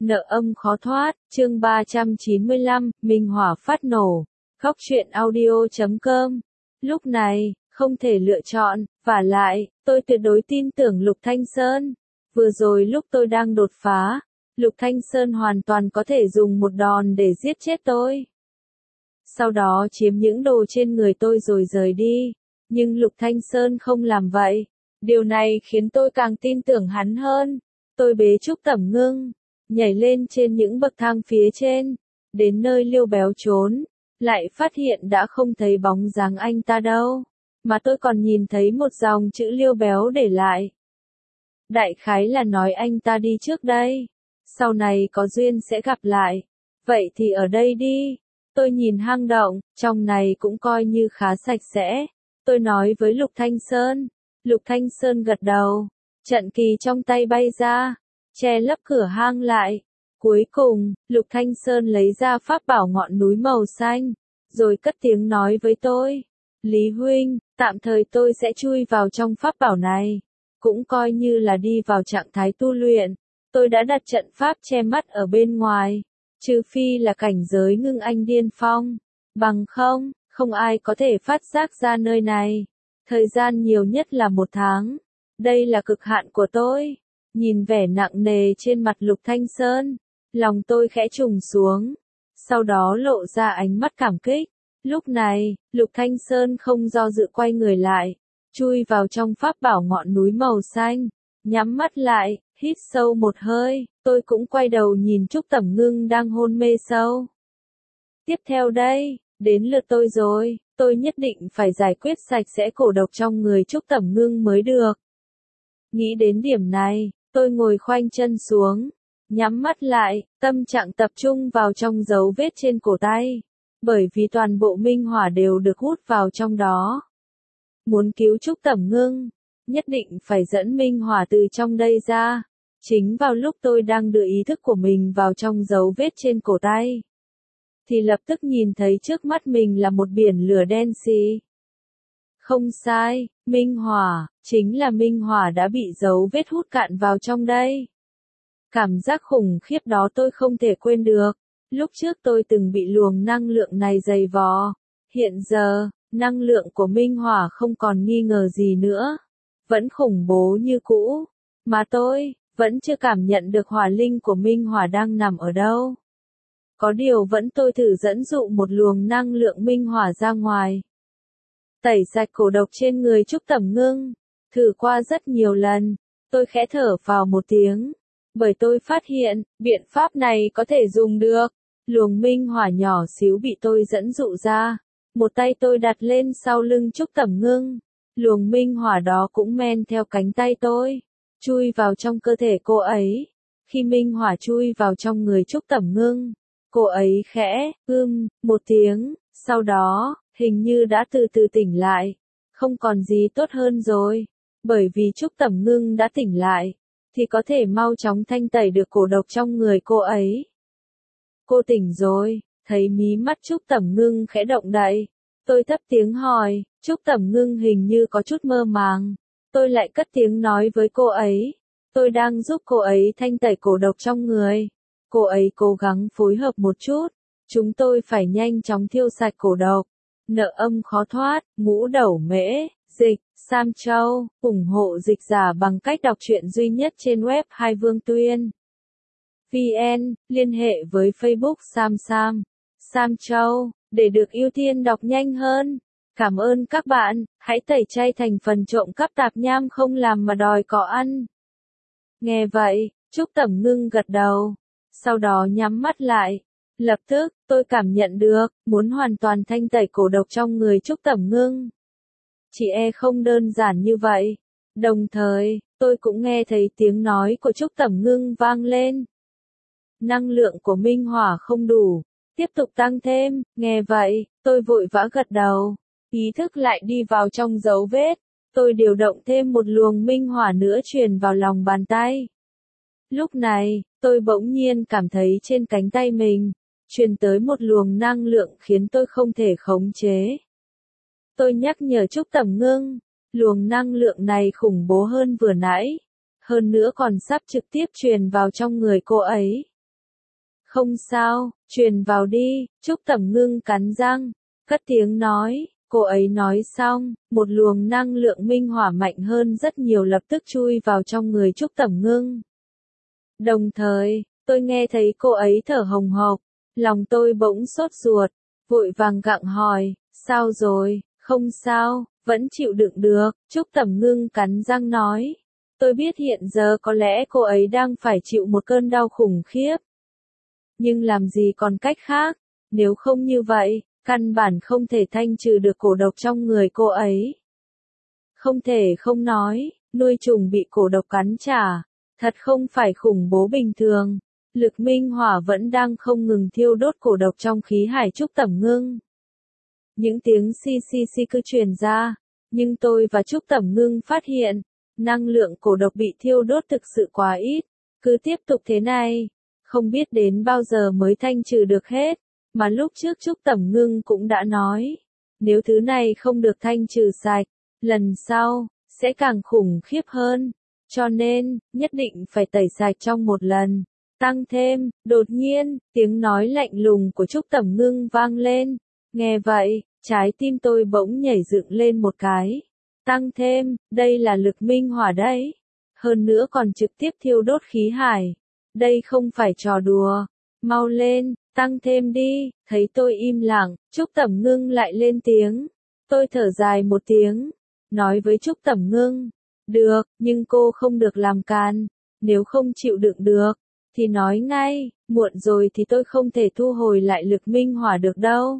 Nợ âm khó thoát, chương 395, Minh Hỏa phát nổ. Góc truyện audio.com. Lúc này, không thể lựa chọn, vả lại, tôi tuyệt đối tin tưởng Lục Thanh Sơn. Vừa rồi lúc tôi đang đột phá, Lục Thanh Sơn hoàn toàn có thể dùng một đòn để giết chết tôi. Sau đó chiếm những đồ trên người tôi rồi rời đi. Nhưng Lục Thanh Sơn không làm vậy. Điều này khiến tôi càng tin tưởng hắn hơn. Tôi bế Trúc Tẩm Ngưng, nhảy lên trên những bậc thang phía trên, đến nơi Liêu Béo trốn, lại phát hiện đã không thấy bóng dáng anh ta đâu, mà tôi còn nhìn thấy một dòng chữ Liêu Béo để lại. Đại khái là nói anh ta đi trước đây, sau này có duyên sẽ gặp lại, vậy thì ở đây đi. Tôi nhìn hang động, trong này cũng coi như khá sạch sẽ. Tôi nói với Lục Thanh Sơn. Lục Thanh Sơn gật đầu, trận kỳ trong tay bay ra, che lấp cửa hang lại. Cuối cùng, Lục Thanh Sơn lấy ra pháp bảo ngọn núi màu xanh, rồi cất tiếng nói với tôi. Lý huynh, tạm thời tôi sẽ chui vào trong pháp bảo này, cũng coi như là đi vào trạng thái tu luyện. Tôi đã đặt trận pháp che mắt ở bên ngoài, trừ phi là cảnh giới ngưng anh điên phong, bằng không ai có thể phát giác ra nơi này. Thời gian nhiều nhất là 1 tháng, đây là cực hạn của tôi. Nhìn vẻ nặng nề trên mặt Lục Thanh Sơn, lòng tôi khẽ trùng xuống, sau đó lộ ra ánh mắt cảm kích. Lúc này, Lục Thanh Sơn không do dự quay người lại, chui vào trong pháp bảo ngọn núi màu xanh, nhắm mắt lại, hít sâu một hơi. Tôi cũng quay đầu nhìn Trúc Tẩm Ngưng đang hôn mê sâu. Tiếp theo đây, đến lượt tôi rồi, tôi nhất định phải giải quyết sạch sẽ cổ độc trong người Trúc Tẩm Ngưng mới được. Nghĩ đến điểm này, tôi ngồi khoanh chân xuống, nhắm mắt lại, tâm trạng tập trung vào trong dấu vết trên cổ tay, bởi vì toàn bộ minh hỏa đều được hút vào trong đó. Muốn cứu Trúc Tẩm Ngưng, nhất định phải dẫn minh hỏa từ trong đây ra. Chính vào lúc tôi đang đưa ý thức của mình vào trong dấu vết trên cổ tay, thì lập tức nhìn thấy trước mắt mình là một biển lửa đen xì. Không sai, minh hỏa, chính là minh hỏa đã bị dấu vết hút cạn vào trong đây. Cảm giác khủng khiếp đó tôi không thể quên được. Lúc trước tôi từng bị luồng năng lượng này dày vò. Hiện giờ, năng lượng của minh hỏa không còn nghi ngờ gì nữa. Vẫn khủng bố như cũ. Mà tôi, vẫn chưa cảm nhận được hỏa linh của minh hỏa đang nằm ở đâu. Có điều vẫn tôi thử dẫn dụ một luồng năng lượng minh hỏa ra ngoài. Tẩy sạch cổ độc trên người Trúc Tẩm Ngưng. Thử qua rất nhiều lần, tôi khẽ thở vào một tiếng. Bởi tôi phát hiện, biện pháp này có thể dùng được. Luồng minh hỏa nhỏ xíu bị tôi dẫn dụ ra. Một tay tôi đặt lên sau lưng Trúc Tẩm Ngưng. Luồng minh hỏa đó cũng men theo cánh tay tôi, chui vào trong cơ thể cô ấy. Khi minh hỏa chui vào trong người Trúc Tẩm Ngưng, cô ấy khẽ, một tiếng, sau đó, hình như đã từ từ tỉnh lại. Không còn gì tốt hơn rồi. Bởi vì Trúc Tẩm Ngưng đã tỉnh lại, thì có thể mau chóng thanh tẩy được cổ độc trong người cô ấy. Cô tỉnh rồi, thấy mí mắt Trúc Tẩm Ngưng khẽ động đậy. Tôi thấp tiếng hỏi, Trúc Tẩm Ngưng hình như có chút mơ màng. Tôi lại cất tiếng nói với cô ấy. Tôi đang giúp cô ấy thanh tẩy cổ độc trong người. Cô ấy cố gắng phối hợp một chút. Chúng tôi phải nhanh chóng thiêu sạch cổ độc. Nợ âm khó thoát, Ngũ Đẩu Mễ, dịch, Sam Châu, ủng hộ dịch giả bằng cách đọc truyện duy nhất trên web Hai Vương Tuyên. VN, liên hệ với Facebook Sam Châu, để được ưu tiên đọc nhanh hơn. Cảm ơn các bạn, hãy tẩy chay thành phần trộm cắp tạp nham không làm mà đòi có ăn. Nghe vậy, Trúc Tẩm Ngưng gật đầu, sau đó nhắm mắt lại. Lập tức, tôi cảm nhận được, muốn hoàn toàn thanh tẩy cổ độc trong người Trúc Tẩm Ngưng. Chỉ không đơn giản như vậy. Đồng thời, tôi cũng nghe thấy tiếng nói của Trúc Tẩm Ngưng vang lên. Năng lượng của minh hỏa không đủ, tiếp tục tăng thêm. Nghe vậy, tôi vội vã gật đầu, ý thức lại đi vào trong dấu vết. Tôi điều động thêm một luồng minh hỏa nữa truyền vào lòng bàn tay. Lúc này, tôi bỗng nhiên cảm thấy trên cánh tay mình truyền tới một luồng năng lượng khiến tôi không thể khống chế. Tôi nhắc nhở Trúc Tẩm Ngưng, luồng năng lượng này khủng bố hơn vừa nãy, hơn nữa còn sắp trực tiếp truyền vào trong người cô ấy. Không sao, truyền vào đi, Trúc Tẩm Ngưng cắn răng, cất tiếng nói. Cô ấy nói xong, một luồng năng lượng minh hỏa mạnh hơn rất nhiều lập tức chui vào trong người Trúc Tẩm Ngưng. Đồng thời, tôi nghe thấy cô ấy thở hồng hộc, lòng tôi bỗng sốt ruột, vội vàng gặng hỏi, sao rồi, không sao, vẫn chịu đựng được, Trúc Tẩm Ngưng cắn răng nói. Tôi biết hiện giờ có lẽ cô ấy đang phải chịu một cơn đau khủng khiếp. Nhưng làm gì còn cách khác, nếu không như vậy, căn bản không thể thanh trừ được cổ độc trong người cô ấy. Không thể không nói, nuôi trùng bị cổ độc cắn trả, thật không phải khủng bố bình thường. Lực minh hỏa vẫn đang không ngừng thiêu đốt cổ độc trong khí hải Trúc Tẩm Ngưng. Những tiếng xì cứ truyền ra, nhưng tôi và Trúc Tẩm Ngưng phát hiện, năng lượng cổ độc bị thiêu đốt thực sự quá ít, cứ tiếp tục thế này, không biết đến bao giờ mới thanh trừ được hết, mà lúc trước Trúc Tẩm Ngưng cũng đã nói, nếu thứ này không được thanh trừ sạch, lần sau, sẽ càng khủng khiếp hơn, cho nên, nhất định phải tẩy sạch trong một lần. Tăng thêm, đột nhiên, tiếng nói lạnh lùng của Trúc Tẩm Ngưng vang lên, nghe vậy, trái tim tôi bỗng nhảy dựng lên một cái. Tăng thêm, đây là lực minh hỏa đấy. Hơn nữa còn trực tiếp thiêu đốt khí hải. Đây không phải trò đùa. Mau lên, tăng thêm đi. Thấy tôi im lặng, Trúc Tẩm Ngưng lại lên tiếng. Tôi thở dài một tiếng, nói với Trúc Tẩm Ngưng. Được, nhưng cô không được làm càn. Nếu không chịu đựng được, thì nói ngay, muộn rồi thì tôi không thể thu hồi lại lực minh hỏa được đâu.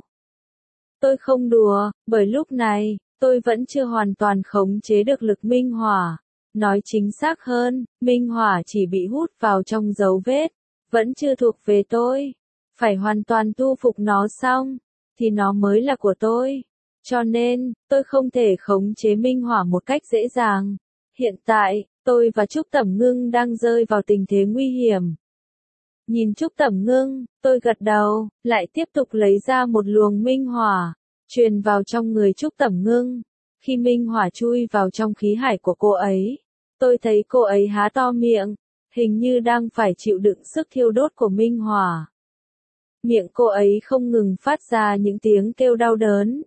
Tôi không đùa, bởi lúc này, tôi vẫn chưa hoàn toàn khống chế được lực minh hỏa. Nói chính xác hơn, minh hỏa chỉ bị hút vào trong dấu vết, vẫn chưa thuộc về tôi. Phải hoàn toàn thu phục nó xong, thì nó mới là của tôi. Cho nên, tôi không thể khống chế minh hỏa một cách dễ dàng. Hiện tại, tôi và Trúc Tẩm Ngưng đang rơi vào tình thế nguy hiểm. Nhìn Trúc Tẩm Ngưng, tôi gật đầu, lại tiếp tục lấy ra một luồng minh hỏa, truyền vào trong người Trúc Tẩm Ngưng. Khi minh hỏa chui vào trong khí hải của cô ấy, tôi thấy cô ấy há to miệng, hình như đang phải chịu đựng sức thiêu đốt của minh hỏa. Miệng cô ấy không ngừng phát ra những tiếng kêu đau đớn.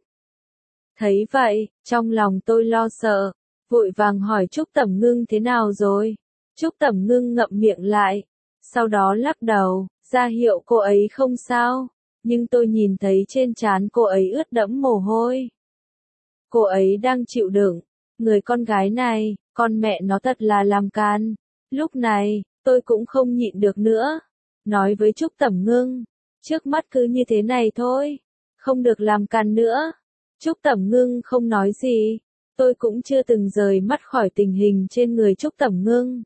Thấy vậy, trong lòng tôi lo sợ, vội vàng hỏi Trúc Tẩm Ngưng thế nào rồi. Trúc Tẩm Ngưng ngậm miệng lại, sau đó lắc đầu, ra hiệu cô ấy không sao, nhưng tôi nhìn thấy trên trán cô ấy ướt đẫm mồ hôi. Cô ấy đang chịu đựng, người con gái này, con mẹ nó thật là làm can. Lúc này, tôi cũng không nhịn được nữa, nói với Trúc Tẩm Ngưng, trước mắt cứ như thế này thôi, không được làm can nữa. Trúc Tẩm Ngưng không nói gì, tôi cũng chưa từng rời mắt khỏi tình hình trên người Trúc Tẩm Ngưng.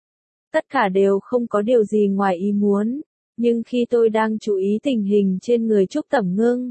Tất cả đều không có điều gì ngoài ý muốn, nhưng khi tôi đang chú ý tình hình trên người Trúc Tẩm Ngưng,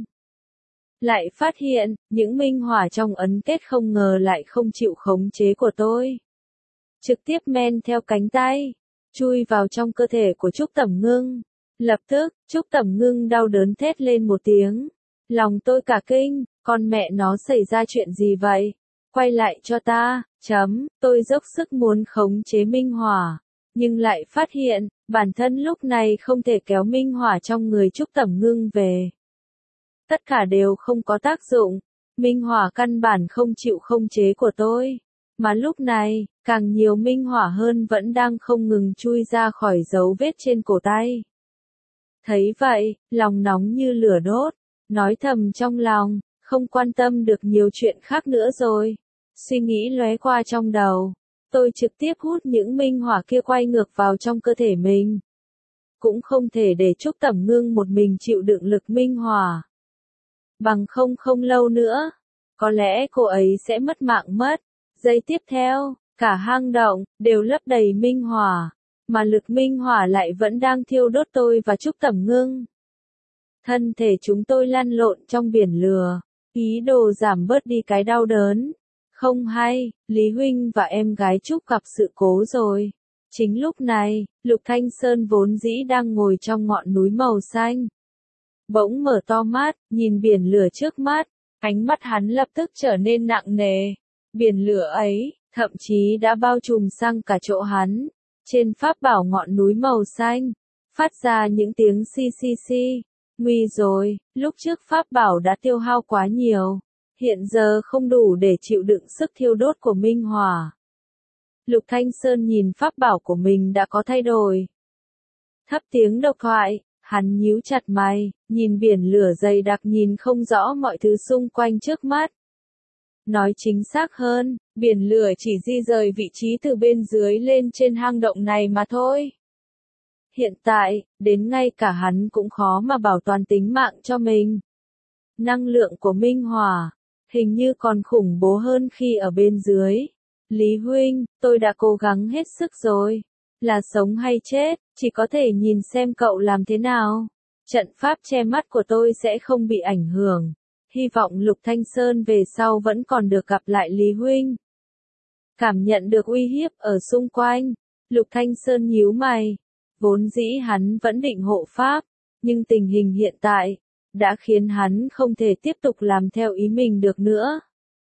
lại phát hiện, những minh hỏa trong ấn kết không ngờ lại không chịu khống chế của tôi. Trực tiếp men theo cánh tay, chui vào trong cơ thể của Trúc Tẩm Ngưng. Lập tức, Trúc Tẩm Ngưng đau đớn thét lên một tiếng. Lòng tôi cả kinh, con mẹ nó xảy ra chuyện gì vậy? Quay lại cho ta, tôi dốc sức muốn khống chế minh hỏa, nhưng lại phát hiện, bản thân lúc này không thể kéo minh hỏa trong người Trúc Tẩm Ngưng về. Tất cả đều không có tác dụng, minh hỏa căn bản không chịu khống chế của tôi, mà lúc này, càng nhiều minh hỏa hơn vẫn đang không ngừng chui ra khỏi dấu vết trên cổ tay. Thấy vậy, lòng nóng như lửa đốt, nói thầm trong lòng, không quan tâm được nhiều chuyện khác nữa rồi. Suy nghĩ lóe qua trong đầu, tôi trực tiếp hút những minh hỏa kia quay ngược vào trong cơ thể mình. Cũng không thể để Trúc Tẩm Ngưng một mình chịu đựng lực minh hỏa. Bằng không lâu nữa, có lẽ cô ấy sẽ mất mạng mất. Giây tiếp theo, cả hang động đều lấp đầy minh hỏa, mà lực minh hỏa lại vẫn đang thiêu đốt tôi và Trúc Tẩm Ngưng. Thân thể chúng tôi lăn lộn trong biển lửa, ý đồ giảm bớt đi cái đau đớn. Không hay, Lý Huynh và em gái Trúc gặp sự cố rồi. Chính lúc này, Lục Thanh Sơn vốn dĩ đang ngồi trong ngọn núi màu xanh. Bỗng mở to mắt, nhìn biển lửa trước mắt, ánh mắt hắn lập tức trở nên nặng nề. Biển lửa ấy, thậm chí đã bao trùm sang cả chỗ hắn. Trên pháp bảo ngọn núi màu xanh, phát ra những tiếng xi xi xi. Nguy rồi, lúc trước pháp bảo đã tiêu hao quá nhiều, hiện giờ không đủ để chịu đựng sức thiêu đốt của minh hỏa. Lục Thanh Sơn nhìn pháp bảo của mình đã có thay đổi. Thấp tiếng độc thoại, hắn nhíu chặt mày, nhìn biển lửa dày đặc, nhìn không rõ mọi thứ xung quanh trước mắt. Nói chính xác hơn, biển lửa chỉ di rời vị trí từ bên dưới lên trên hang động này mà thôi. Hiện tại, đến ngay cả hắn cũng khó mà bảo toàn tính mạng cho mình. Năng lượng của minh hỏa, hình như còn khủng bố hơn khi ở bên dưới. Lý huynh, tôi đã cố gắng hết sức rồi. Là sống hay chết, chỉ có thể nhìn xem cậu làm thế nào. Trận pháp che mắt của tôi sẽ không bị ảnh hưởng. Hy vọng Lục Thanh Sơn về sau vẫn còn được gặp lại Lý huynh. Cảm nhận được uy hiếp ở xung quanh, Lục Thanh Sơn nhíu mày. Vốn dĩ hắn vẫn định hộ pháp, nhưng tình hình hiện tại đã khiến hắn không thể tiếp tục làm theo ý mình được nữa.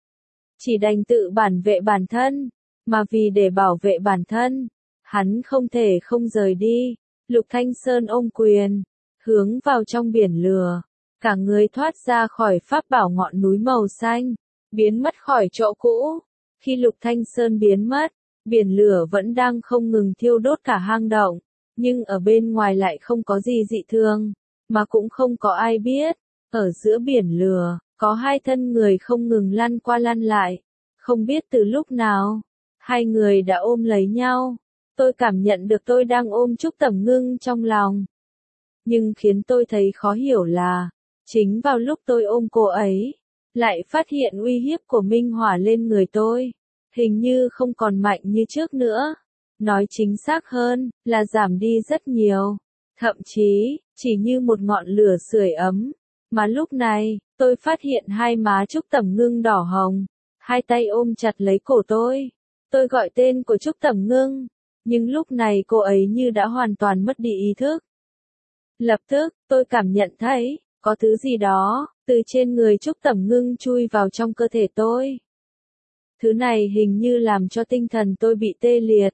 Chỉ đành tự bảo vệ bản thân, mà vì để bảo vệ bản thân, hắn không thể không rời đi. Lục Thanh Sơn ôm quyền, hướng vào trong biển lửa, cả người thoát ra khỏi pháp bảo ngọn núi màu xanh, biến mất khỏi chỗ cũ. Khi Lục Thanh Sơn biến mất, biển lửa vẫn đang không ngừng thiêu đốt cả hang động, nhưng ở bên ngoài lại không có gì dị thường, mà cũng không có ai biết. Ở giữa biển lửa, có hai thân người không ngừng lăn qua lăn lại, không biết từ lúc nào, hai người đã ôm lấy nhau. Tôi cảm nhận được tôi đang ôm Trúc Tẩm Ngưng trong lòng. Nhưng khiến tôi thấy khó hiểu là, chính vào lúc tôi ôm cô ấy, lại phát hiện uy hiếp của minh hỏa lên người tôi, hình như không còn mạnh như trước nữa. Nói chính xác hơn, là giảm đi rất nhiều. Thậm chí, chỉ như một ngọn lửa sưởi ấm. Mà lúc này, tôi phát hiện hai má Trúc Tẩm Ngưng đỏ hồng. Hai tay ôm chặt lấy cổ tôi. Tôi gọi tên của Trúc Tẩm Ngưng. Nhưng lúc này cô ấy như đã hoàn toàn mất đi ý thức. Lập tức, tôi cảm nhận thấy, có thứ gì đó, từ trên người Trúc Tẩm Ngưng chui vào trong cơ thể tôi. Thứ này hình như làm cho tinh thần tôi bị tê liệt.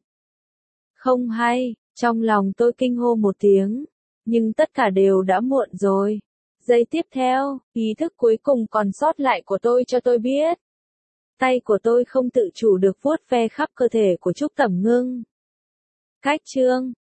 Không hay, trong lòng tôi kinh hô một tiếng, nhưng tất cả đều đã muộn rồi. Giây tiếp theo, ý thức cuối cùng còn sót lại của tôi cho tôi biết. Tay của tôi không tự chủ được vuốt ve khắp cơ thể của Trúc Tẩm Ngưng. Cách chương